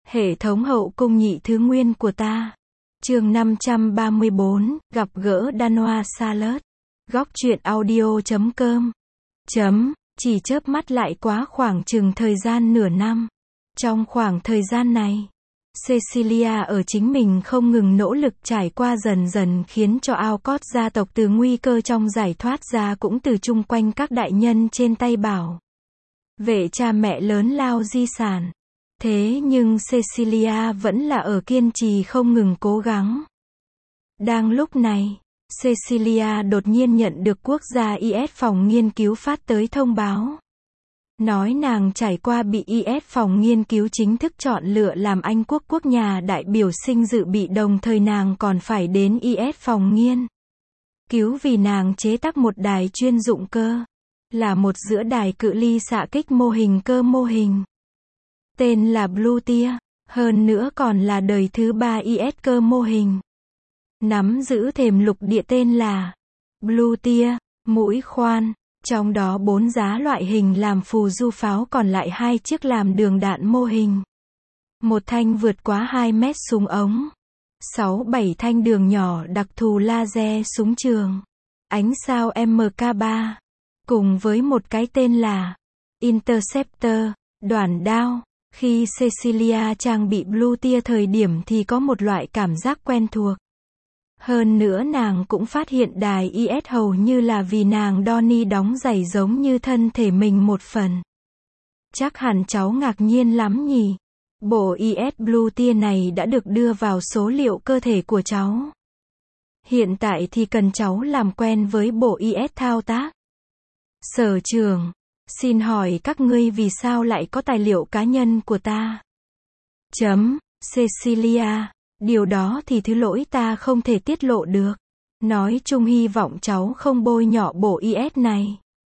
Hệ thống hậu cung nhị thứ nguyên của ta. Chương 534, gặp gỡ Danoa Charlotte. Góc truyện audio.com. Chỉ chớp mắt lại quá khoảng chừng thời gian nửa năm. Trong khoảng thời gian này, Cecilia ở chính mình không ngừng nỗ lực trải qua dần dần khiến cho Alcott gia tộc từ nguy cơ trong giải thoát ra, cũng từ chung quanh các đại nhân trên tay bảo vệ cha mẹ lớn lao di sản. Thế nhưng Cecilia vẫn là ở kiên trì không ngừng cố gắng. Đang lúc này, Cecilia đột nhiên nhận được quốc gia IS phòng nghiên cứu phát tới thông báo. Nói nàng trải qua bị IS phòng nghiên cứu chính thức chọn lựa làm Anh quốc quốc nhà đại biểu sinh dự bị, đồng thời nàng còn phải đến IS phòng nghiên cứu vì nàng chế tác một đài chuyên dụng cơ. Là một giữa đài cự ly xạ kích mô hình cơ mô hình. Tên là Blue Tear, hơn nữa còn là đời thứ 3 IS cơ mô hình. Nắm giữ thềm lục địa tên là Blue Tear, mũi khoan, trong đó 4 giá loại hình làm phù du pháo, còn lại 2 chiếc làm đường đạn mô hình. Một thanh vượt quá 2 mét súng ống. 6-7 thanh đường nhỏ đặc thù laser súng trường. Ánh sao MK3. Cùng với một cái tên là Interceptor, đoản đao. Khi Cecilia trang bị Blue Tear thời điểm thì có một loại cảm giác quen thuộc. Hơn nữa nàng cũng phát hiện đài IS hầu như là vì nàng Donnie đóng giày giống như thân thể mình một phần. Chắc hẳn cháu ngạc nhiên lắm nhỉ. Bộ IS Blue Tear này đã được đưa vào số liệu cơ thể của cháu. Hiện tại thì cần cháu làm quen với bộ IS thao tác. Sở trưởng, xin hỏi các ngươi vì sao lại có tài liệu cá nhân của ta? Cecilia, điều đó thì thứ lỗi ta không thể tiết lộ được. Nói chung hy vọng cháu không bôi nhọ bộ IS này.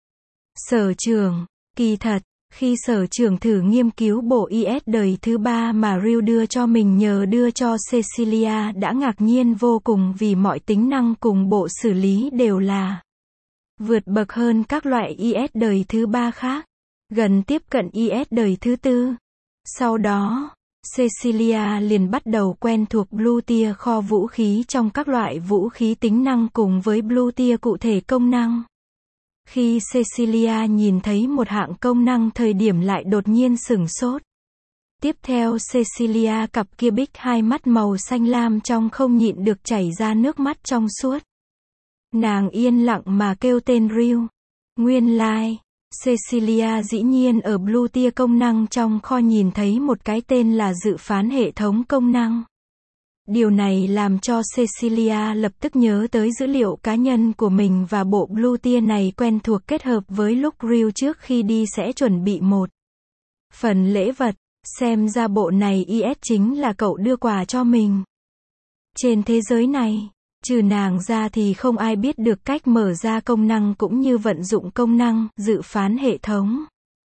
Sở trưởng, kỳ thật, khi sở trưởng thử nghiên cứu bộ IS đời thứ 3 mà Real đưa cho mình nhờ đưa cho Cecilia đã ngạc nhiên vô cùng, vì mọi tính năng cùng bộ xử lý đều là vượt bậc hơn các loại IS đời thứ 3 khác, gần tiếp cận IS đời thứ 4. Sau đó, Cecilia liền bắt đầu quen thuộc Blue Tear kho vũ khí trong các loại vũ khí tính năng cùng với Blue Tear cụ thể công năng. Khi Cecilia nhìn thấy một hạng công năng thời điểm lại đột nhiên sửng sốt. Tiếp theo Cecilia cặp kia bích hai mắt màu xanh lam trong không nhịn được chảy ra nước mắt trong suốt. Nàng yên lặng mà kêu tên Real. Nguyên lai, Cecilia dĩ nhiên ở Blue Tear công năng trong kho nhìn thấy một cái tên là dự phán hệ thống công năng. Điều này làm cho Cecilia lập tức nhớ tới dữ liệu cá nhân của mình và bộ Blue Tear này quen thuộc kết hợp với lúc Real trước khi đi sẽ chuẩn bị một phần lễ vật. Xem ra bộ này IS chính là cậu đưa quà cho mình. Trên thế giới này, trừ nàng ra thì không ai biết được cách mở ra công năng cũng như vận dụng công năng dự phán hệ thống.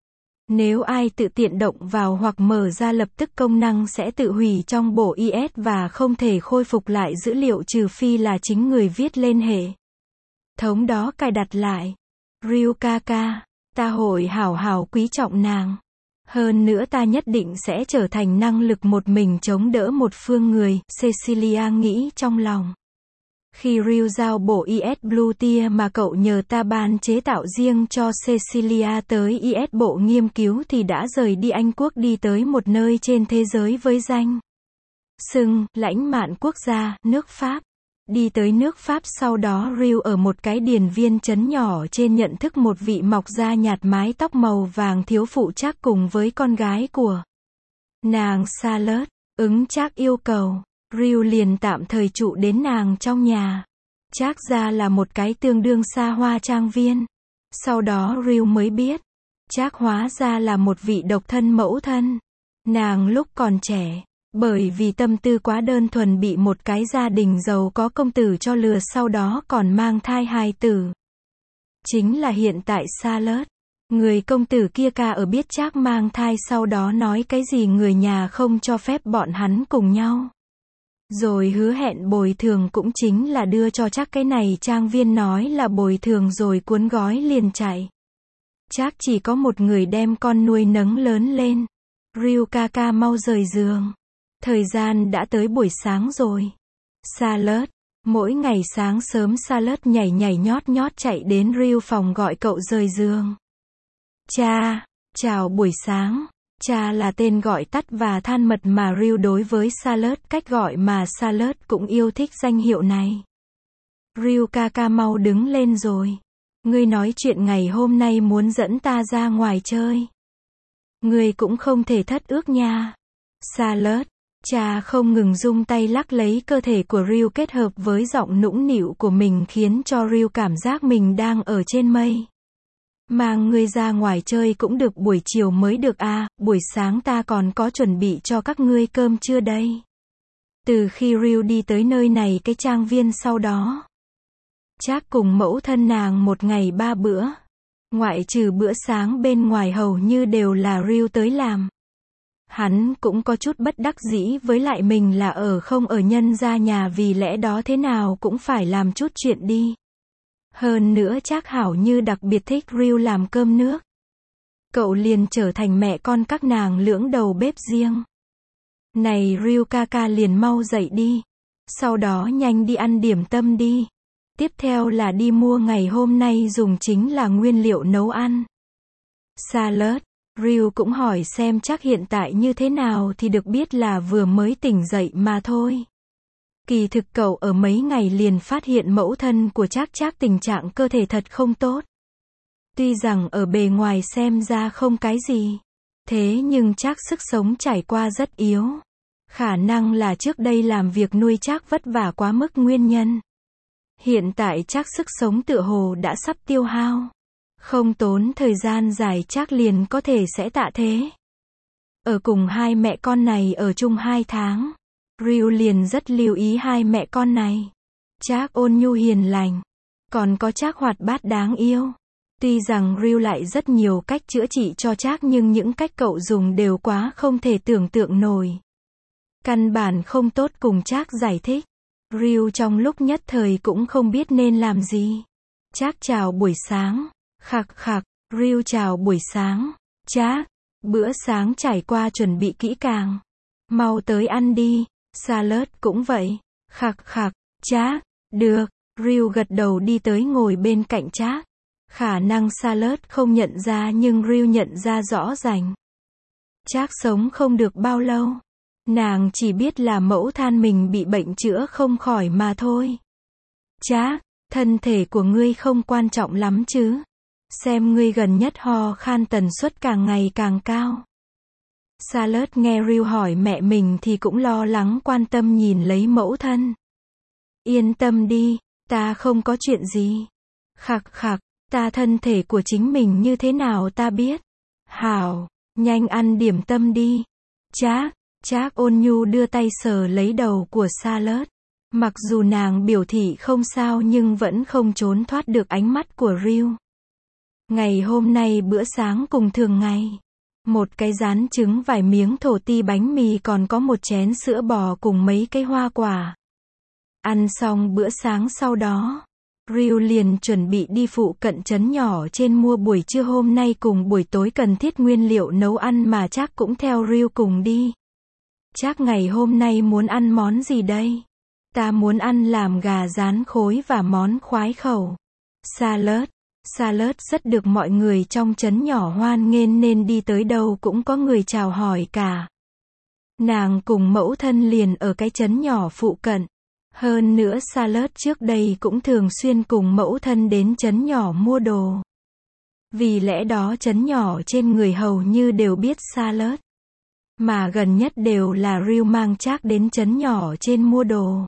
Nếu ai tự tiện động vào hoặc mở ra lập tức công năng sẽ tự hủy trong bộ IS và không thể khôi phục lại dữ liệu trừ phi là chính người viết lên hệ thống đó cài đặt lại. Real Kaka, ta hội hảo hảo quý trọng nàng. Hơn nữa ta nhất định sẽ trở thành năng lực một mình chống đỡ một phương người, Cecilia nghĩ trong lòng. Khi Real giao bộ IS Blue Tear mà cậu nhờ ta ban chế tạo riêng cho Cecilia tới IS bộ nghiên cứu thì đã rời đi Anh quốc đi tới một nơi trên thế giới với danh xưng lãnh mạn quốc gia, nước Pháp. Đi tới nước Pháp sau đó Real ở một cái điền viên trấn nhỏ trên nhận thức một vị mọc da nhạt mái tóc màu vàng thiếu phụ trác cùng với con gái của nàng Charlotte. Ứng trác yêu cầu, Real liền tạm thời trụ đến nàng trong nhà. Trác ra là một cái tương đương xa hoa trang viên. Sau đó Real mới biết, Trác hóa ra là một vị độc thân mẫu thân. Nàng lúc còn trẻ, bởi vì tâm tư quá đơn thuần bị một cái gia đình giàu có công tử cho lừa, sau đó còn mang thai hài tử. Chính là hiện tại Charlotte. Người công tử kia ca ở biết Trác mang thai sau đó nói cái gì người nhà không cho phép bọn hắn cùng nhau. Rồi hứa hẹn bồi thường, cũng chính là đưa cho Trác cái này trang viên, nói là bồi thường rồi cuốn gói liền chạy. Trác chỉ có một người đem con nuôi nấng lớn lên. Ryu ca ca mau rời giường. Thời gian đã tới buổi sáng rồi. Charlotte. Mỗi ngày sáng sớm Charlotte nhảy nhảy nhót nhót chạy đến Ryu phòng gọi cậu rời giường. Cha, chào buổi sáng. Cha là tên gọi tắt và thân mật mà Ryu đối với Charlotte, cách gọi mà Charlotte cũng yêu thích danh hiệu này. Ryu ca ca mau đứng lên rồi. Ngươi nói chuyện ngày hôm nay muốn dẫn ta ra ngoài chơi. Ngươi cũng không thể thất ước nha. Charlotte. Cha không ngừng rung tay lắc lấy cơ thể của Ryu kết hợp với giọng nũng nịu của mình khiến cho Ryu cảm giác mình đang ở trên mây. Mang ngươi ra ngoài chơi cũng được, buổi chiều mới được à, buổi sáng ta còn có chuẩn bị cho các ngươi cơm trưa đây. Từ khi Ryu đi tới nơi này, cái trang viên sau đó, Trác cùng mẫu thân nàng một ngày 3 bữa. Ngoại trừ bữa sáng bên ngoài hầu như đều là Ryu tới làm. Hắn cũng có chút bất đắc dĩ với lại mình là không ở nhân gia nhà, vì lẽ đó thế nào cũng phải làm chút chuyện đi. Hơn nữa Trác hảo như đặc biệt thích Ryu làm cơm nước. Cậu liền trở thành mẹ con các nàng lưỡng đầu bếp riêng. Này Ryu ca ca liền mau dậy đi. Sau đó nhanh đi ăn điểm tâm đi. Tiếp theo là đi mua ngày hôm nay dùng chính là nguyên liệu nấu ăn. Charlotte. Ryu cũng hỏi xem Trác hiện tại như thế nào thì được biết là vừa mới tỉnh dậy mà thôi. Kỳ thực cậu ở mấy ngày liền phát hiện mẫu thân của Trác tình trạng cơ thể thật không tốt. Tuy rằng ở bề ngoài xem ra không cái gì, thế nhưng Trác sức sống trải qua rất yếu. Khả năng là trước đây làm việc nuôi Trác vất vả quá mức nguyên nhân. Hiện tại Trác sức sống tựa hồ đã sắp tiêu hao. Không tốn thời gian dài Trác liền có thể sẽ tạ thế. Ở cùng hai mẹ con này ở chung 2 tháng. Ryu liền rất lưu ý hai mẹ con này. Trác ôn nhu hiền lành. Còn có Trác hoạt bát đáng yêu. Tuy rằng Ryu lại rất nhiều cách chữa trị cho Trác nhưng những cách cậu dùng đều quá không thể tưởng tượng nổi. Căn bản không tốt cùng Trác giải thích. Ryu trong lúc nhất thời cũng không biết nên làm gì. Trác chào buổi sáng. Khặc khặc, Ryu chào buổi sáng. Trác, bữa sáng trải qua chuẩn bị kỹ càng. Mau tới ăn đi. Charlotte cũng vậy. Khặc khặc, Trác, được. Ryu gật đầu đi tới ngồi bên cạnh Trác. Khả năng Charlotte không nhận ra nhưng Ryu nhận ra rõ ràng. Trác sống không được bao lâu. Nàng chỉ biết là mẫu than mình bị bệnh chữa không khỏi mà thôi. Trác, thân thể của ngươi không quan trọng lắm chứ? Xem ngươi gần nhất ho khan tần suất càng ngày càng cao. Charlotte nghe Ryu hỏi mẹ mình thì cũng lo lắng quan tâm nhìn lấy mẫu thân. Yên tâm đi, ta không có chuyện gì. Khặc khặc, ta thân thể của chính mình như thế nào ta biết. Hảo, nhanh ăn điểm tâm đi. Trác ôn nhu đưa tay sờ lấy đầu của Charlotte. Mặc dù nàng biểu thị không sao nhưng vẫn không trốn thoát được ánh mắt của Ryu. Ngày hôm nay bữa sáng cùng thường ngày. Một cái rán trứng, vài miếng thổ ti, bánh mì, còn có một chén sữa bò cùng mấy cái hoa quả. Ăn xong bữa sáng sau đó, Ryu liền chuẩn bị đi phụ cận trấn nhỏ trên mua buổi trưa hôm nay cùng buổi tối cần thiết nguyên liệu nấu ăn mà Trác cũng theo Ryu cùng đi. Trác ngày hôm nay muốn ăn món gì đây? Ta muốn ăn làm gà rán khối và món khoái khẩu. Charlotte rất được mọi người trong trấn nhỏ hoan nghênh nên đi tới đâu cũng có người chào hỏi cả. Nàng cùng mẫu thân liền ở cái trấn nhỏ phụ cận. Hơn nữa Charlotte trước đây cũng thường xuyên cùng mẫu thân đến trấn nhỏ mua đồ. Vì lẽ đó trấn nhỏ trên người hầu như đều biết Charlotte. Mà gần nhất đều là Ryu mang Trác đến trấn nhỏ trên mua đồ.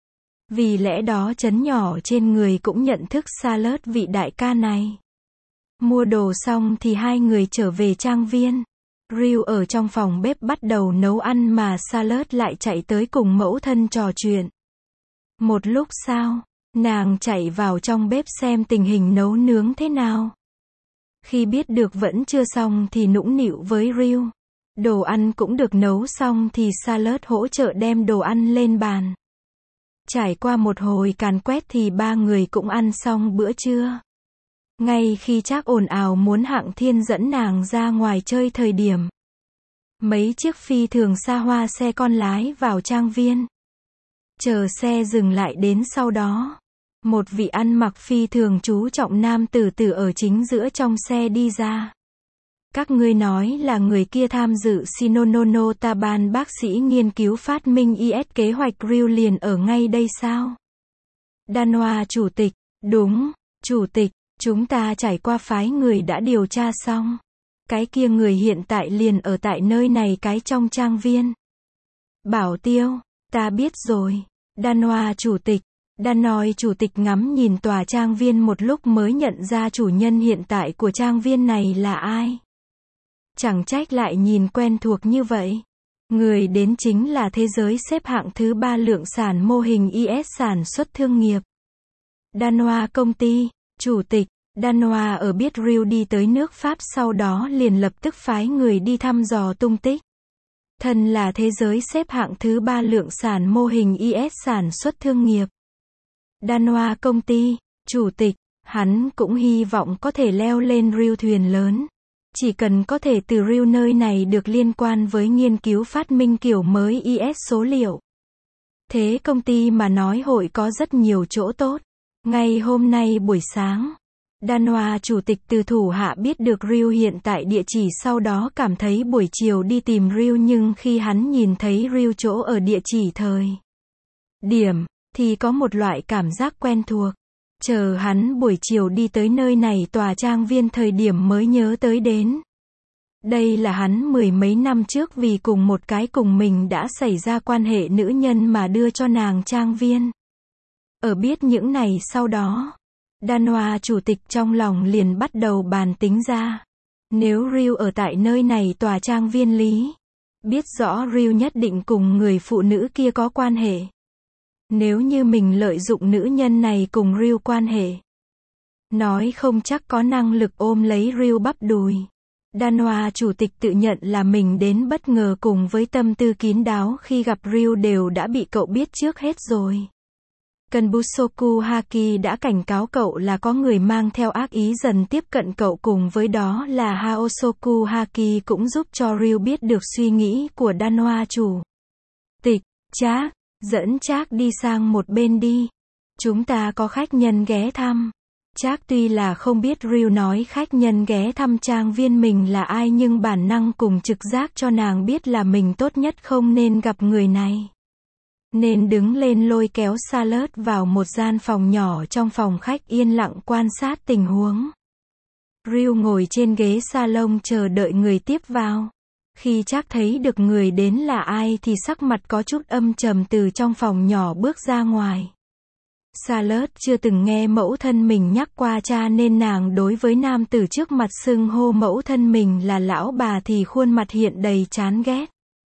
Vì lẽ đó trấn nhỏ trên người cũng nhận thức Charlotte vị đại ca này. Mua đồ xong thì hai người trở về trang viên. Ryu ở trong phòng bếp bắt đầu nấu ăn mà Charlotte lại chạy tới cùng mẫu thân trò chuyện. Một lúc sau, nàng chạy vào trong bếp xem tình hình nấu nướng thế nào. Khi biết được vẫn chưa xong thì nũng nịu với Ryu. Đồ ăn cũng được nấu xong thì Charlotte hỗ trợ đem đồ ăn lên bàn. Trải qua một hồi càn quét thì ba người cũng ăn xong bữa trưa. Ngay khi Trác ồn ào muốn Hạng Thiên dẫn nàng ra ngoài chơi thời điểm, Mấy chiếc phi thường xa hoa xe con lái vào trang viên. Chờ xe dừng lại đến sau đó. Một vị ăn mặc phi thường chú trọng nam tử tử ở chính giữa trong xe đi ra. Các ngươi nói là người kia tham dự Shinonono Taban bác sĩ nghiên cứu phát minh IS kế hoạch Ryu liền ở ngay đây sao? Danwa chủ tịch, đúng, chủ tịch, chúng ta trải qua phái người đã điều tra xong. Cái kia người hiện tại liền ở tại nơi này cái trong trang viên. Bảo Tiêu, ta biết rồi. Danwa chủ tịch. Danoi chủ tịch ngắm nhìn tòa trang viên một lúc mới nhận ra chủ nhân hiện tại của trang viên này là ai. Chẳng trách lại nhìn quen thuộc như vậy. Người đến chính là thế giới xếp hạng thứ 3 lượng sản mô hình IS sản xuất thương nghiệp. Danwa công ty, chủ tịch. Danwa ở biết Ryu đi tới nước Pháp sau đó liền lập tức phái người đi thăm dò tung tích. Thân là thế giới xếp hạng thứ 3 lượng sản mô hình IS sản xuất thương nghiệp. Danwa công ty, chủ tịch, hắn cũng hy vọng có thể leo lên Ryu thuyền lớn. Chỉ cần có thể từ Ryu nơi này được liên quan với nghiên cứu phát minh kiểu mới IS số liệu. Thế công ty mà nói hội có rất nhiều chỗ tốt. Ngay hôm nay buổi sáng, Danwa chủ tịch từ thủ hạ biết được Ryu hiện tại địa chỉ sau đó cảm thấy buổi chiều đi tìm Ryu nhưng khi hắn nhìn thấy Ryu chỗ ở địa chỉ thời điểm, thì có một loại cảm giác quen thuộc. Chờ hắn buổi chiều đi tới nơi này tòa trang viên thời điểm mới nhớ tới đến. Đây là hắn mười mấy năm trước vì cùng một cái cùng mình đã xảy ra quan hệ nữ nhân mà đưa cho nàng trang viên. Ở biết những này sau đó, Danwa chủ tịch trong lòng liền bắt đầu bàn tính ra. Nếu Ryu ở tại nơi này tòa trang viên lý, biết rõ Ryu nhất định cùng người phụ nữ kia có quan hệ. Nếu như mình lợi dụng nữ nhân này cùng Ryu quan hệ, nói không chắc có năng lực ôm lấy Ryu bắp đùi. Danwa chủ tịch tự nhận là mình đến bất ngờ cùng với tâm tư kín đáo khi gặp Ryu đều đã bị cậu biết trước hết rồi. Kenbusoku Haki đã cảnh cáo cậu là có người mang theo ác ý dần tiếp cận cậu cùng với đó là Haosoku Haki cũng giúp cho Ryu biết được suy nghĩ của Danwa chủ tịch. Trác, dẫn Trác đi sang một bên đi. Chúng ta có khách nhân ghé thăm. Trác tuy là không biết Ryu nói khách nhân ghé thăm trang viên mình là ai nhưng bản năng cùng trực giác cho nàng biết là mình tốt nhất không nên gặp người này. Nên đứng lên lôi kéo Charlotte vào một gian phòng nhỏ trong phòng khách yên lặng quan sát tình huống. Ryu ngồi trên ghế salon chờ đợi người tiếp vào. Khi Trác thấy được người đến là ai thì sắc mặt có chút âm trầm từ trong phòng nhỏ bước ra ngoài. Charlotte chưa từng nghe mẫu thân mình nhắc qua cha nên nàng đối với nam tử trước mặt xưng hô mẫu thân mình là lão bà thì khuôn mặt hiện đầy chán ghét.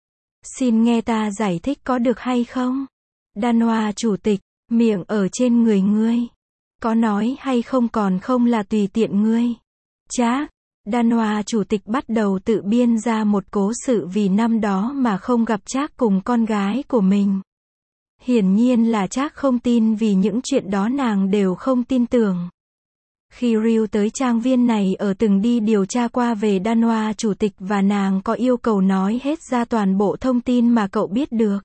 Xin nghe ta giải thích có được hay không? Danwa chủ tịch, miệng ở trên người ngươi. Có nói hay không còn không là tùy tiện ngươi. Trác, Danwa chủ tịch bắt đầu tự biên ra một cố sự vì năm đó mà không gặp Trác cùng con gái của mình. Hiển nhiên là Trác không tin vì những chuyện đó nàng đều không tin tưởng. Khi Ryu tới trang viên này ở từng đi điều tra qua về Danwa chủ tịch và nàng có yêu cầu nói hết ra toàn bộ thông tin mà cậu biết được.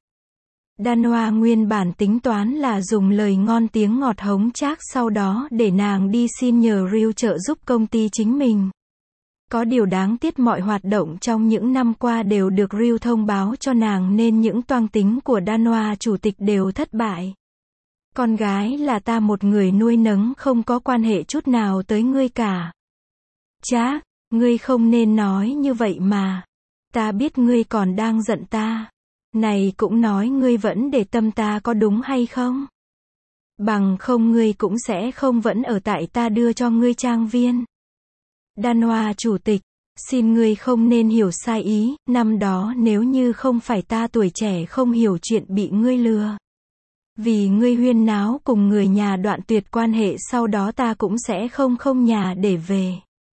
Danwa nguyên bản tính toán là dùng lời ngon tiếng ngọt hống Trác sau đó để nàng đi xin nhờ Ryu trợ giúp công ty chính mình. Có điều đáng tiếc mọi hoạt động trong những năm qua đều được Ryu thông báo cho nàng nên những toang tính của Danwa chủ tịch đều thất bại. Con gái là ta một người nuôi nấng không có quan hệ chút nào tới ngươi cả. Trác, ngươi không nên nói như vậy mà. Ta biết ngươi còn đang giận ta. Này cũng nói ngươi vẫn để tâm ta có đúng hay không? Bằng không ngươi cũng sẽ không vẫn ở tại ta đưa cho ngươi trang viên. Danwa chủ tịch, xin ngươi không nên hiểu sai ý, năm đó nếu như không phải ta tuổi trẻ không hiểu chuyện bị ngươi lừa. Vì ngươi huyên náo cùng người nhà đoạn tuyệt quan hệ sau đó ta cũng sẽ không nhà để về.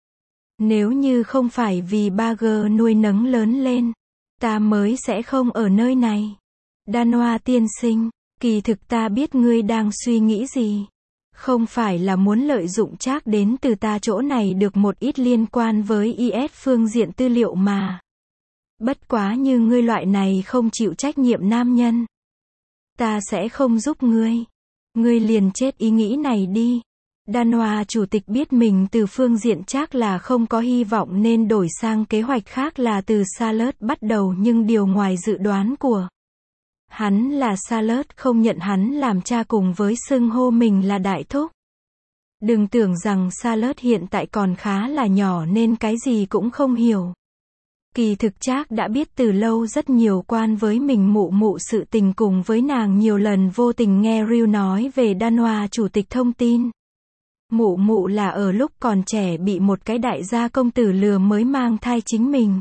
Nếu như không phải vì Bagger nuôi nấng lớn lên, ta mới sẽ không ở nơi này. Danwa tiên sinh, kỳ thực ta biết ngươi đang suy nghĩ gì. Không phải là muốn lợi dụng Trác đến từ ta chỗ này được một ít liên quan với IS phương diện tư liệu mà. Bất quá như ngươi loại này không chịu trách nhiệm nam nhân, ta sẽ không giúp ngươi. Ngươi liền chết ý nghĩ này đi. Danoa chủ tịch biết mình từ phương diện chắc là không có hy vọng nên đổi sang kế hoạch khác là từ Charlotte bắt đầu, nhưng điều ngoài dự đoán của hắn là Charlotte không nhận hắn làm cha cùng với xưng hô mình là đại thúc. Đừng tưởng rằng Charlotte hiện tại còn khá là nhỏ nên cái gì cũng không hiểu. Kỳ thực Trác đã biết từ lâu rất nhiều quan với mình mụ mụ sự tình, cùng với nàng nhiều lần vô tình nghe Ryu nói về Danoa chủ tịch thông tin. Mụ mụ là ở lúc còn trẻ bị một cái đại gia công tử lừa mới mang thai chính mình.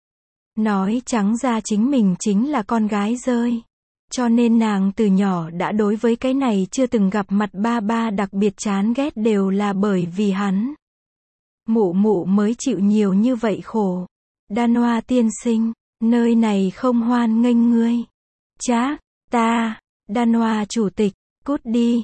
Nói trắng ra chính mình chính là con gái rơi. Cho nên nàng từ nhỏ đã đối với cái này chưa từng gặp mặt ba ba đặc biệt chán ghét, đều là bởi vì hắn. Mụ mụ mới chịu nhiều như vậy khổ. Danoa tiên sinh, nơi này không hoan nghênh ngươi. Trác, ta, Danoa chủ tịch, cút đi.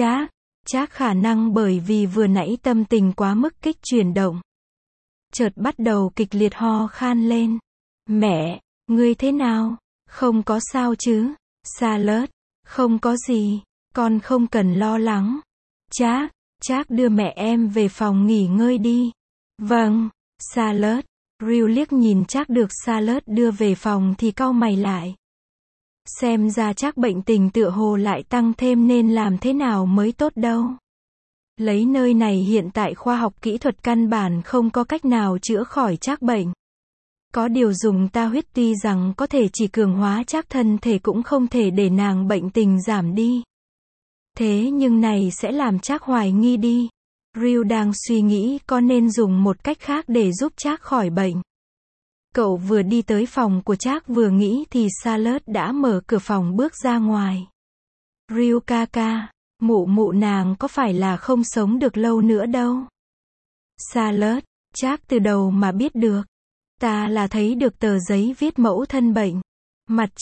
Trác khả năng bởi vì vừa nãy tâm tình quá mức kích chuyển động, chợt bắt đầu kịch liệt ho khan lên. Mẹ, ngươi thế nào? Không có sao chứ? Charlotte, không có gì, con không cần lo lắng. Trác đưa mẹ em về phòng nghỉ ngơi đi. Vâng, Charlotte. Ryu liếc nhìn Trác được Charlotte đưa về phòng thì cau mày lại. Xem ra Trác bệnh tình tựa hồ lại tăng thêm, nên làm thế nào mới tốt đâu. Lấy nơi này hiện tại khoa học kỹ thuật căn bản không có cách nào chữa khỏi Trác bệnh. Có điều dùng ta huyết tuy rằng có thể chỉ cường hóa Trác thân thể, cũng không thể để nàng bệnh tình giảm đi. Thế nhưng này sẽ làm Trác hoài nghi đi. Ryu đang suy nghĩ có nên dùng một cách khác để giúp Trác khỏi bệnh. Cậu vừa đi tới phòng của Trác vừa nghĩ thì Charlotte đã mở cửa phòng bước ra ngoài. Ryu ca ca, mụ nàng có phải là không sống được lâu nữa đâu. Charlotte, Trác từ đầu mà biết được. Ta là thấy được tờ giấy viết mẫu thân bệnh. Mặt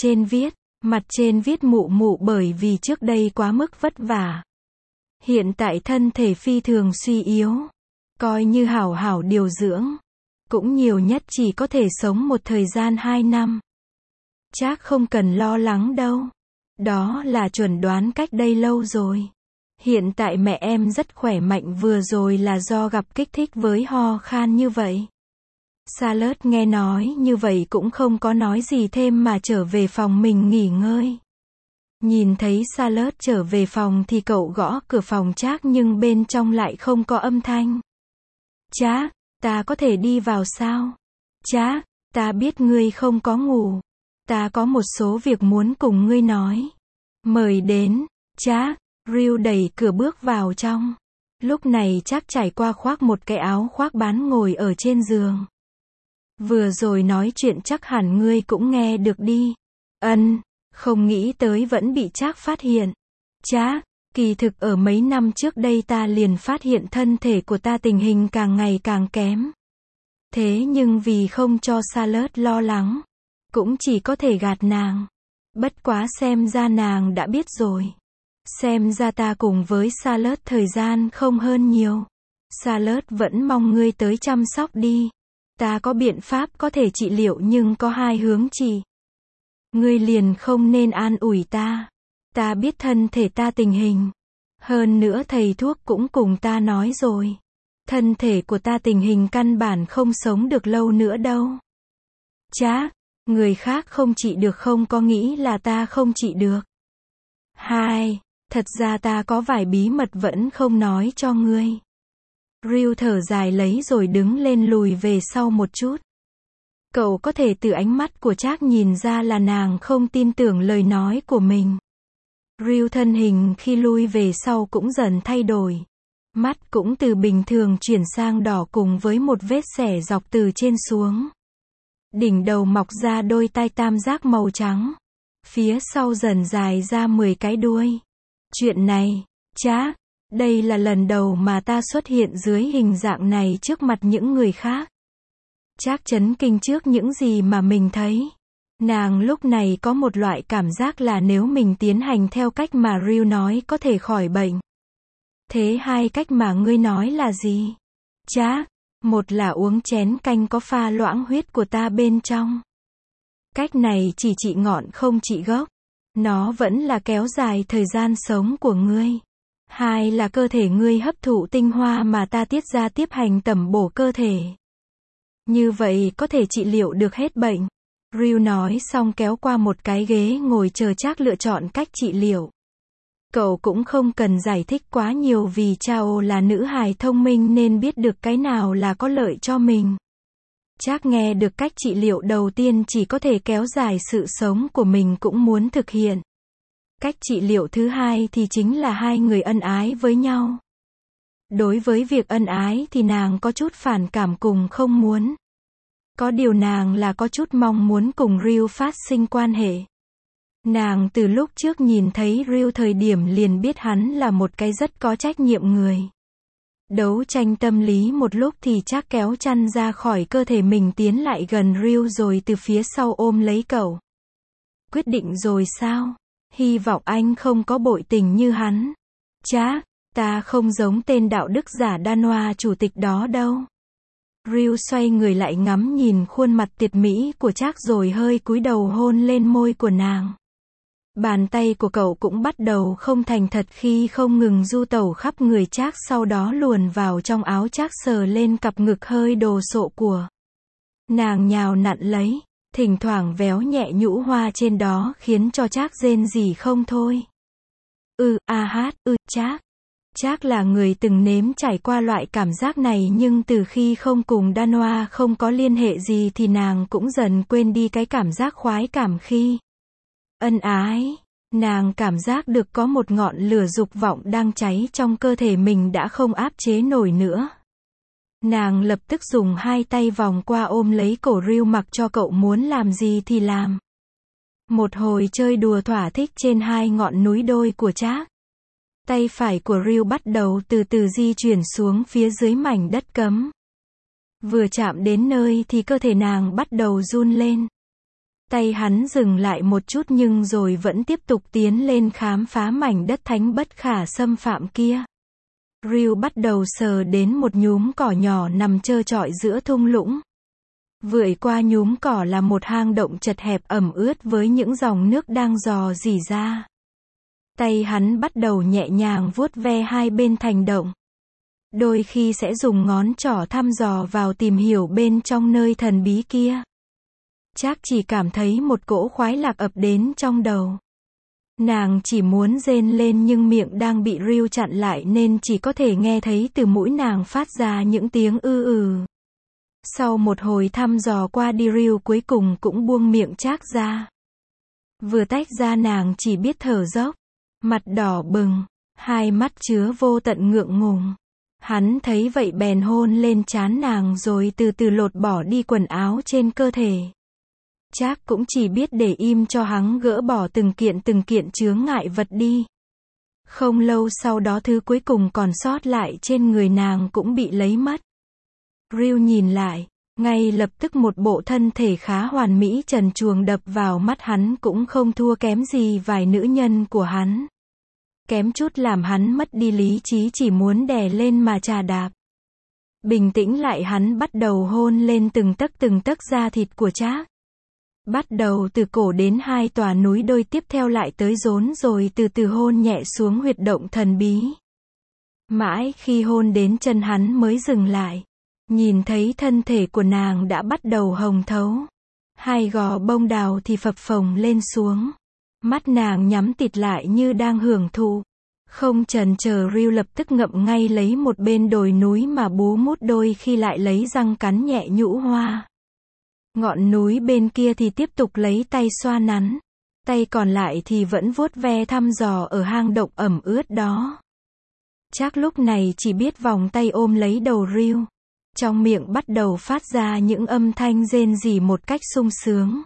trên viết mụ bởi vì trước đây quá mức vất vả. Hiện tại thân thể phi thường suy yếu. Coi như hảo điều dưỡng. Cũng nhiều nhất chỉ có thể sống một thời gian 2 năm. Trác không cần lo lắng đâu. Đó là chuẩn đoán cách đây lâu rồi. Hiện tại mẹ em rất khỏe mạnh, vừa rồi là do gặp kích thích với ho khan như vậy. Charlotte nghe nói như vậy cũng không có nói gì thêm mà trở về phòng mình nghỉ ngơi. Nhìn thấy Charlotte trở về phòng thì cậu gõ cửa phòng Trác nhưng bên trong lại không có âm thanh. Trác, ta có thể đi vào sao? Trác, ta biết ngươi không có ngủ. Ta có một số việc muốn cùng ngươi nói. Mời đến. Trác. Ryu đẩy cửa bước vào trong. Lúc này Trác trải qua khoác một cái áo khoác bán ngồi ở trên giường. Vừa rồi nói chuyện chắc hẳn ngươi cũng nghe được đi. Không nghĩ tới vẫn bị Trác phát hiện. Trác, kỳ thực ở mấy năm trước đây ta liền phát hiện thân thể của ta tình hình càng ngày càng kém. Thế nhưng vì không cho Charlotte lo lắng, cũng chỉ có thể gạt nàng. Bất quá xem ra nàng đã biết rồi. Xem ra ta cùng với Charlotte thời gian không hơn nhiều. Charlotte vẫn mong ngươi tới chăm sóc đi. Ta có biện pháp có thể trị liệu nhưng có 2 hướng trị. Ngươi liền không nên an ủi ta. Ta biết thân thể ta tình hình. Hơn nữa thầy thuốc cũng cùng ta nói rồi. Thân thể của ta tình hình căn bản không sống được lâu nữa đâu. Trác, người khác không trị được không có nghĩ là ta không trị được. 2. Thật ra ta có vài bí mật vẫn không nói cho ngươi. Ryu thở dài lấy rồi đứng lên lùi về sau một chút. Cậu có thể từ ánh mắt của Trác nhìn ra là nàng không tin tưởng lời nói của mình. Ryu thân hình khi lui về sau cũng dần thay đổi. Mắt cũng từ bình thường chuyển sang đỏ cùng với một vết xẻ dọc từ trên xuống. Đỉnh đầu mọc ra đôi tai tam giác màu trắng. Phía sau dần dài ra 10 cái đuôi. Chuyện này, Trác, đây là lần đầu mà ta xuất hiện dưới hình dạng này trước mặt những người khác. Trác chấn kinh trước những gì mà mình thấy. Nàng lúc này có một loại cảm giác là nếu mình tiến hành theo cách mà Ryu nói có thể khỏi bệnh. Thế 2 cách mà ngươi nói là gì? Trác, một là uống chén canh có pha loãng huyết của ta bên trong. Cách này chỉ trị ngọn không trị gốc. Nó vẫn là kéo dài thời gian sống của ngươi. Hai là cơ thể ngươi hấp thụ tinh hoa mà ta tiết ra tiếp hành tẩm bổ cơ thể. Như vậy có thể trị liệu được hết bệnh. Ryu nói xong kéo qua một cái ghế ngồi chờ Trác lựa chọn cách trị liệu. Cậu cũng không cần giải thích quá nhiều vì Chao là nữ hài thông minh nên biết được cái nào là có lợi cho mình. Trác nghe được cách trị liệu đầu tiên chỉ có thể kéo dài sự sống của mình cũng muốn thực hiện. Cách trị liệu thứ hai thì chính là hai người ân ái với nhau. Đối với việc ân ái thì nàng có chút phản cảm cùng không muốn. Có điều nàng là có chút mong muốn cùng Ryu phát sinh quan hệ. Nàng từ lúc trước nhìn thấy Ryu thời điểm liền biết hắn là một cái rất có trách nhiệm người. Đấu tranh tâm lý một lúc thì Trác kéo chăn ra khỏi cơ thể mình tiến lại gần Ryu rồi từ phía sau ôm lấy cậu. Quyết định rồi sao? Hy vọng anh không có bội tình như hắn. Trác, ta không giống tên đạo đức giả đan hoa chủ tịch đó đâu. Ryu xoay người lại ngắm nhìn khuôn mặt tuyệt mỹ của Trác rồi hơi cúi đầu hôn lên môi của nàng. Bàn tay của cậu cũng bắt đầu không thành thật khi không ngừng du tẩu khắp người Trác, sau đó luồn vào trong áo Trác sờ lên cặp ngực hơi đồ sộ của nàng, nhào nặn lấy, thỉnh thoảng véo nhẹ nhũ hoa trên đó khiến cho Trác rên rỉ không thôi. Trác. Trác là người từng nếm trải qua loại cảm giác này nhưng từ khi không cùng đan hoa không có liên hệ gì thì nàng cũng dần quên đi cái cảm giác khoái cảm khi ân ái. Nàng cảm giác được có một ngọn lửa dục vọng đang cháy trong cơ thể mình đã không áp chế nổi nữa. Nàng lập tức dùng hai tay vòng qua ôm lấy cổ Ryu mặc cho cậu muốn làm gì thì làm. Một hồi chơi đùa thỏa thích trên hai ngọn núi đôi của Trác. Tay phải của Ryu bắt đầu từ từ di chuyển xuống phía dưới mảnh đất cấm. Vừa chạm đến nơi thì cơ thể nàng bắt đầu run lên. Tay hắn dừng lại một chút nhưng rồi vẫn tiếp tục tiến lên khám phá mảnh đất thánh bất khả xâm phạm kia. Ryu bắt đầu sờ đến một nhúm cỏ nhỏ nằm trơ trọi giữa thung lũng. Vượt qua nhúm cỏ là một hang động chật hẹp ẩm ướt với những dòng nước đang rò rỉ ra. Tay hắn bắt đầu nhẹ nhàng vuốt ve hai bên thành động. Đôi khi sẽ dùng ngón trỏ thăm dò vào tìm hiểu bên trong nơi thần bí kia. Trác chỉ cảm thấy một cỗ khoái lạc ập đến trong đầu. Nàng chỉ muốn rên lên nhưng miệng đang bị Ryu chặn lại nên chỉ có thể nghe thấy từ mũi nàng phát ra những tiếng ư. Sau một hồi thăm dò qua đi Ryu cuối cùng cũng buông miệng Trác ra. Vừa tách ra nàng chỉ biết thở dốc. Mặt đỏ bừng, hai mắt chứa vô tận ngượng ngùng. Hắn thấy vậy bèn hôn lên trán nàng rồi từ từ lột bỏ đi quần áo trên cơ thể. Trác cũng chỉ biết để im cho hắn gỡ bỏ từng kiện chướng ngại vật đi. Không lâu sau đó thứ cuối cùng còn sót lại trên người nàng cũng bị lấy mất. Ryu nhìn lại, ngay lập tức một bộ thân thể khá hoàn mỹ trần truồng đập vào mắt hắn cũng không thua kém gì vài nữ nhân của hắn. Kém chút làm hắn mất đi lý trí chỉ muốn đè lên mà chà đạp. Bình tĩnh lại hắn bắt đầu hôn lên từng tấc da thịt của Trác. Bắt đầu từ cổ đến hai tòa núi đôi tiếp theo lại tới rốn rồi từ từ hôn nhẹ xuống huyệt động thần bí. Mãi khi hôn đến chân hắn mới dừng lại. Nhìn thấy thân thể của nàng đã bắt đầu hồng thấu. Hai gò bông đào thì phập phồng lên xuống. Mắt nàng nhắm tịt lại như đang hưởng thụ. Không chần chờ Ryu lập tức ngậm ngay lấy một bên đồi núi mà bú mút đôi khi lại lấy răng cắn nhẹ nhũ hoa. Ngọn núi bên kia thì tiếp tục lấy tay xoa nắn. Tay còn lại thì vẫn vuốt ve thăm dò ở hang động ẩm ướt đó. Trác lúc này chỉ biết vòng tay ôm lấy đầu Ryu. Trong miệng bắt đầu phát ra những âm thanh rên rỉ một cách sung sướng.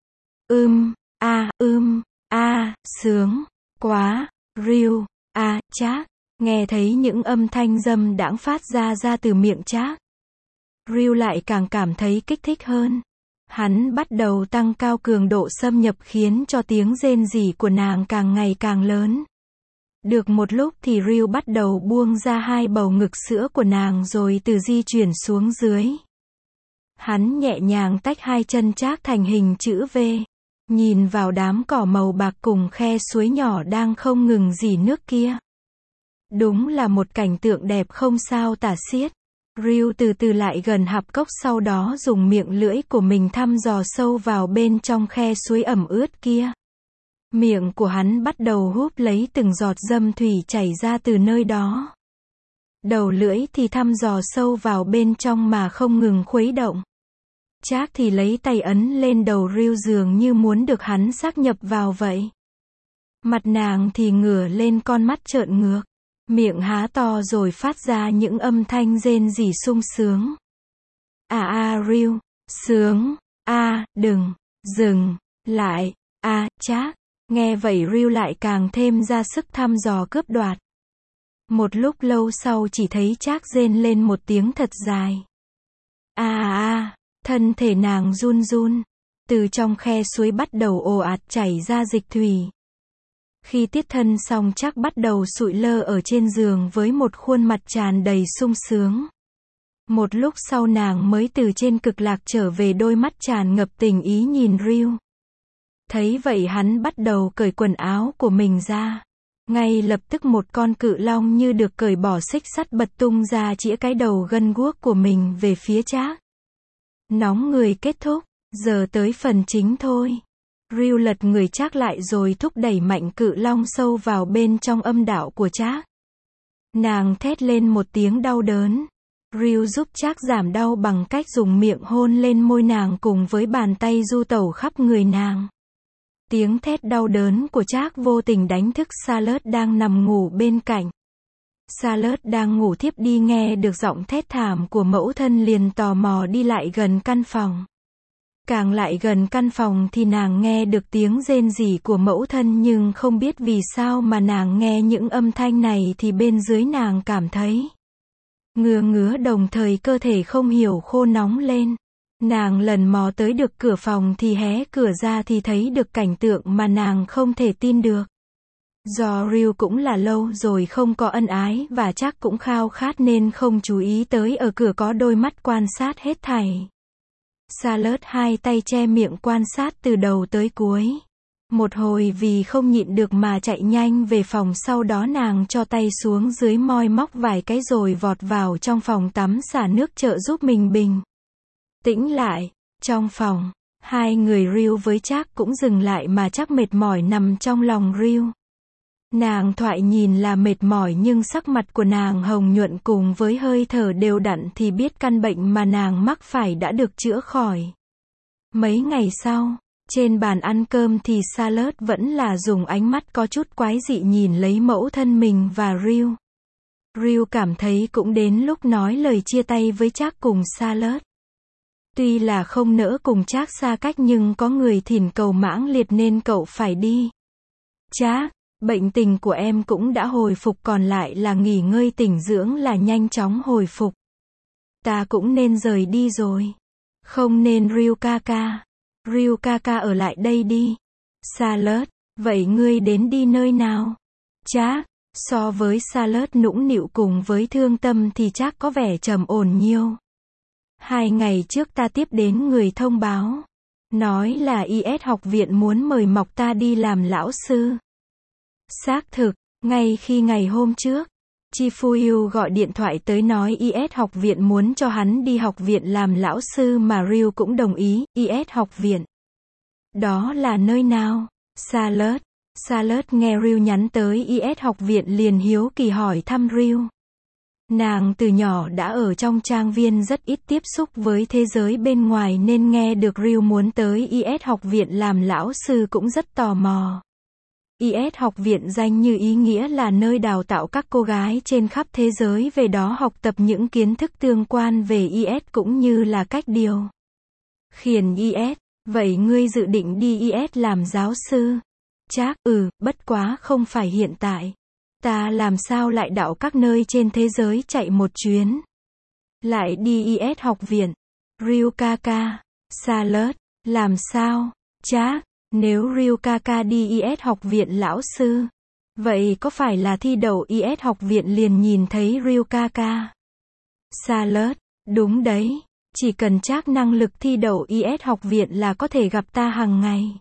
Sướng quá, Ryu, Trác, nghe thấy những âm thanh dâm đãng phát ra từ miệng Trác. Ryu lại càng cảm thấy kích thích hơn. Hắn bắt đầu tăng cao cường độ xâm nhập khiến cho tiếng rên rỉ của nàng càng ngày càng lớn. Được một lúc thì Ryu bắt đầu buông ra hai bầu ngực sữa của nàng rồi từ di chuyển xuống dưới. Hắn nhẹ nhàng tách hai chân Trác thành hình chữ V. Nhìn vào đám cỏ màu bạc cùng khe suối nhỏ đang không ngừng rỉ nước kia. Đúng là một cảnh tượng đẹp không sao tả xiết. Ryu từ từ lại gần hạp cốc, sau đó dùng miệng lưỡi của mình thăm dò sâu vào bên trong khe suối ẩm ướt kia. Miệng của hắn bắt đầu húp lấy từng giọt dâm thủy chảy ra từ nơi đó. Đầu lưỡi thì thăm dò sâu vào bên trong mà không ngừng khuấy động. Trác thì lấy tay ấn lên đầu Ryu dường như muốn được hắn xác nhập vào vậy. Mặt nàng thì ngửa lên, con mắt trợn ngược. Miệng há to rồi phát ra những âm thanh rên rỉ sung sướng. Ryu, sướng, đừng, dừng, lại, Trác. Nghe vậy Ryu lại càng thêm ra sức thăm dò cướp đoạt. Một lúc lâu sau chỉ thấy Trác rên lên một tiếng thật dài. Thân thể nàng run run. Từ trong khe suối bắt đầu ồ ạt chảy ra dịch thủy. Khi tiết thân xong Trác bắt đầu sụi lơ ở trên giường với một khuôn mặt tràn đầy sung sướng. Một lúc sau nàng mới từ trên cực lạc trở về, đôi mắt tràn ngập tình ý nhìn Ryu. Thấy vậy hắn bắt đầu cởi quần áo của mình ra. Ngay lập tức một con cự long như được cởi bỏ xích sắt bật tung ra, chĩa cái đầu gân guốc của mình về phía Trác. Nóng người kết thúc, giờ tới phần chính thôi. Ryu lật người Trác lại rồi thúc đẩy mạnh cự long sâu vào bên trong âm đạo của Trác. Nàng thét lên một tiếng đau đớn. Ryu giúp Trác giảm đau bằng cách dùng miệng hôn lên môi nàng cùng với bàn tay du tẩu khắp người nàng. Tiếng thét đau đớn của Trác vô tình đánh thức Charlotte đang nằm ngủ bên cạnh. Charlotte đang ngủ thiếp đi, nghe được giọng thét thảm của mẫu thân liền tò mò đi lại gần căn phòng. Càng lại gần căn phòng thì nàng nghe được tiếng rên rỉ của mẫu thân, nhưng không biết vì sao mà nàng nghe những âm thanh này thì bên dưới nàng cảm thấy ngứa ngứa, đồng thời cơ thể không hiểu khô nóng lên. Nàng lần mò tới được cửa phòng thì hé cửa ra thì thấy được cảnh tượng mà nàng không thể tin được. Do Ryu cũng là lâu rồi không có ân ái và Trác cũng khao khát nên không chú ý tới ở cửa có đôi mắt quan sát hết thảy. Charlotte hai tay che miệng quan sát từ đầu tới cuối. Một hồi vì không nhịn được mà chạy nhanh về phòng, sau đó nàng cho tay xuống dưới moi móc vài cái rồi vọt vào trong phòng tắm xả nước trợ giúp mình bình tĩnh lại. Trong phòng, hai người Ryu với Trác cũng dừng lại mà Trác mệt mỏi nằm trong lòng Ryu. Nàng thoại nhìn là mệt mỏi nhưng sắc mặt của nàng hồng nhuận cùng với hơi thở đều đặn thì biết căn bệnh mà nàng mắc phải đã được chữa khỏi. Mấy ngày sau, trên bàn ăn cơm thì Charlotte vẫn là dùng ánh mắt có chút quái dị nhìn lấy mẫu thân mình và Ryu. Ryu cảm thấy cũng đến lúc nói lời chia tay với Trác cùng Charlotte. Tuy là không nỡ cùng Trác xa cách nhưng có người thỉnh cầu mãng liệt nên cậu phải đi. Trác, bệnh tình của em cũng đã hồi phục, còn lại là nghỉ ngơi tĩnh dưỡng là nhanh chóng hồi phục. Ta cũng nên rời đi rồi. Không nên Ryu kaka. Ryu kaka ở lại đây đi. Charlotte, vậy ngươi đến đi nơi nào? Trác, so với Charlotte nũng nịu cùng với thương tâm thì Trác có vẻ trầm ổn nhiều. 2 ngày trước ta tiếp đến người thông báo. Nói là IS học viện muốn mời mọc ta đi làm lão sư. Xác thực, ngay khi ngày hôm trước, Chifuyu gọi điện thoại tới nói IS học viện muốn cho hắn đi học viện làm lão sư mà Ryu cũng đồng ý. IS học viện. Đó là nơi nào? Charlotte nghe Ryu nhắn tới IS học viện liền hiếu kỳ hỏi thăm Ryu. Nàng từ nhỏ đã ở trong trang viên rất ít tiếp xúc với thế giới bên ngoài nên nghe được Ryu muốn tới IS học viện làm lão sư cũng rất tò mò. IS học viện danh như ý nghĩa là nơi đào tạo các cô gái trên khắp thế giới về đó học tập những kiến thức tương quan về IS cũng như là cách điều khiển IS. Vậy ngươi dự định đi IS làm giáo sư? Trác, bất quá không phải hiện tại. Ta làm sao lại đảo các nơi trên thế giới chạy một chuyến. Lại đi IS học viện. Ryu kaka. Charlotte, làm sao? Trác, nếu Ryu kaka đi IS học viện lão sư, vậy có phải là thi đậu IS học viện liền nhìn thấy Ryu kaka? Charlotte, đúng đấy. Chỉ cần trác năng lực thi đậu IS học viện là có thể gặp ta hàng ngày.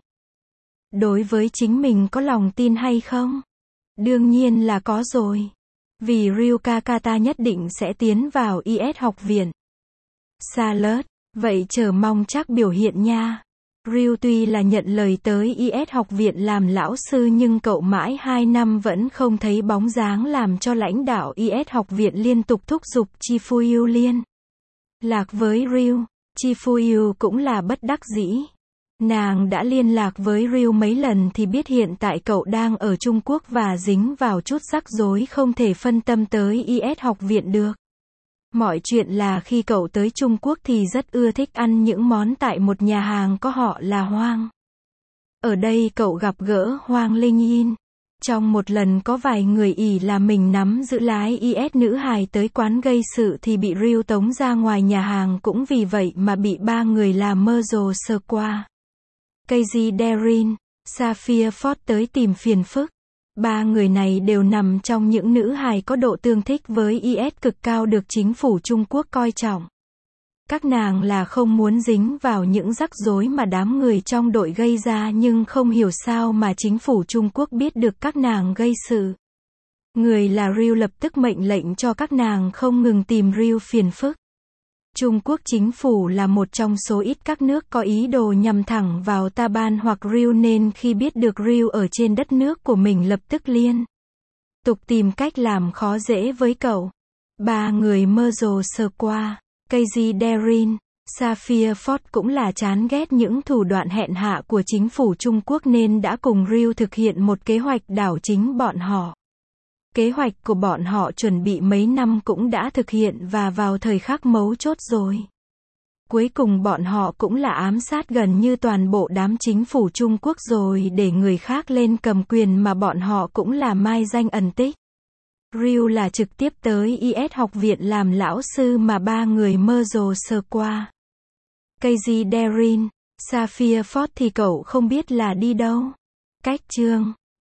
Đối với chính mình có lòng tin hay không? Đương nhiên là có rồi. Vì Ryuka ta nhất định sẽ tiến vào IS học viện. Charlotte, vậy chờ mong chắc biểu hiện nha. Ryu tuy là nhận lời tới IS học viện làm lão sư nhưng cậu mãi 2 năm vẫn không thấy bóng dáng, làm cho lãnh đạo IS học viện liên tục thúc giục Chifuyu liên lạc với Ryu. Chifuyu cũng là bất đắc dĩ. Nàng đã liên lạc với Ryu mấy lần thì biết hiện tại cậu đang ở Trung Quốc và dính vào chút rắc rối không thể phân tâm tới IS học viện được. Mọi chuyện là khi cậu tới Trung Quốc thì rất ưa thích ăn những món tại một nhà hàng có họ là Hoang. Ở đây cậu gặp gỡ Hoang Linh Yin. Trong một lần có vài người ỷ là mình nắm giữ lái IS nữ hài tới quán gây sự thì bị Ryu tống ra ngoài nhà hàng, cũng vì vậy mà bị 3 người là Merle sơ qua. Casey Derin, Sapphire Ford tới tìm phiền phức. 3 người này đều nằm trong những nữ hài có độ tương thích với IS cực cao được chính phủ Trung Quốc coi trọng. Các nàng là không muốn dính vào những rắc rối mà đám người trong đội gây ra, nhưng không hiểu sao mà chính phủ Trung Quốc biết được các nàng gây sự. Người là Ryu lập tức mệnh lệnh cho các nàng không ngừng tìm Ryu phiền phức. Trung Quốc chính phủ là một trong số ít các nước có ý đồ nhằm thẳng vào Taban hoặc Ryu, nên khi biết được Ryu ở trên đất nước của mình lập tức liên tục tìm cách làm khó dễ với cậu. 3 người Merle sơ qua, Casey Derin, Sapphire Ford cũng là chán ghét những thủ đoạn hèn hạ của chính phủ Trung Quốc nên đã cùng Ryu thực hiện một kế hoạch đảo chính bọn họ. Kế hoạch của bọn họ chuẩn bị mấy năm cũng đã thực hiện và vào thời khắc mấu chốt rồi. Cuối cùng bọn họ cũng là ám sát gần như toàn bộ đám chính phủ Trung Quốc rồi để người khác lên cầm quyền, mà bọn họ cũng là mai danh ẩn tích. Ryu là trực tiếp tới IS học viện làm lão sư, mà 3 người Merle sơ qua, Casey Derin, Sapphire Ford thì cậu không biết là đi đâu. Cách chương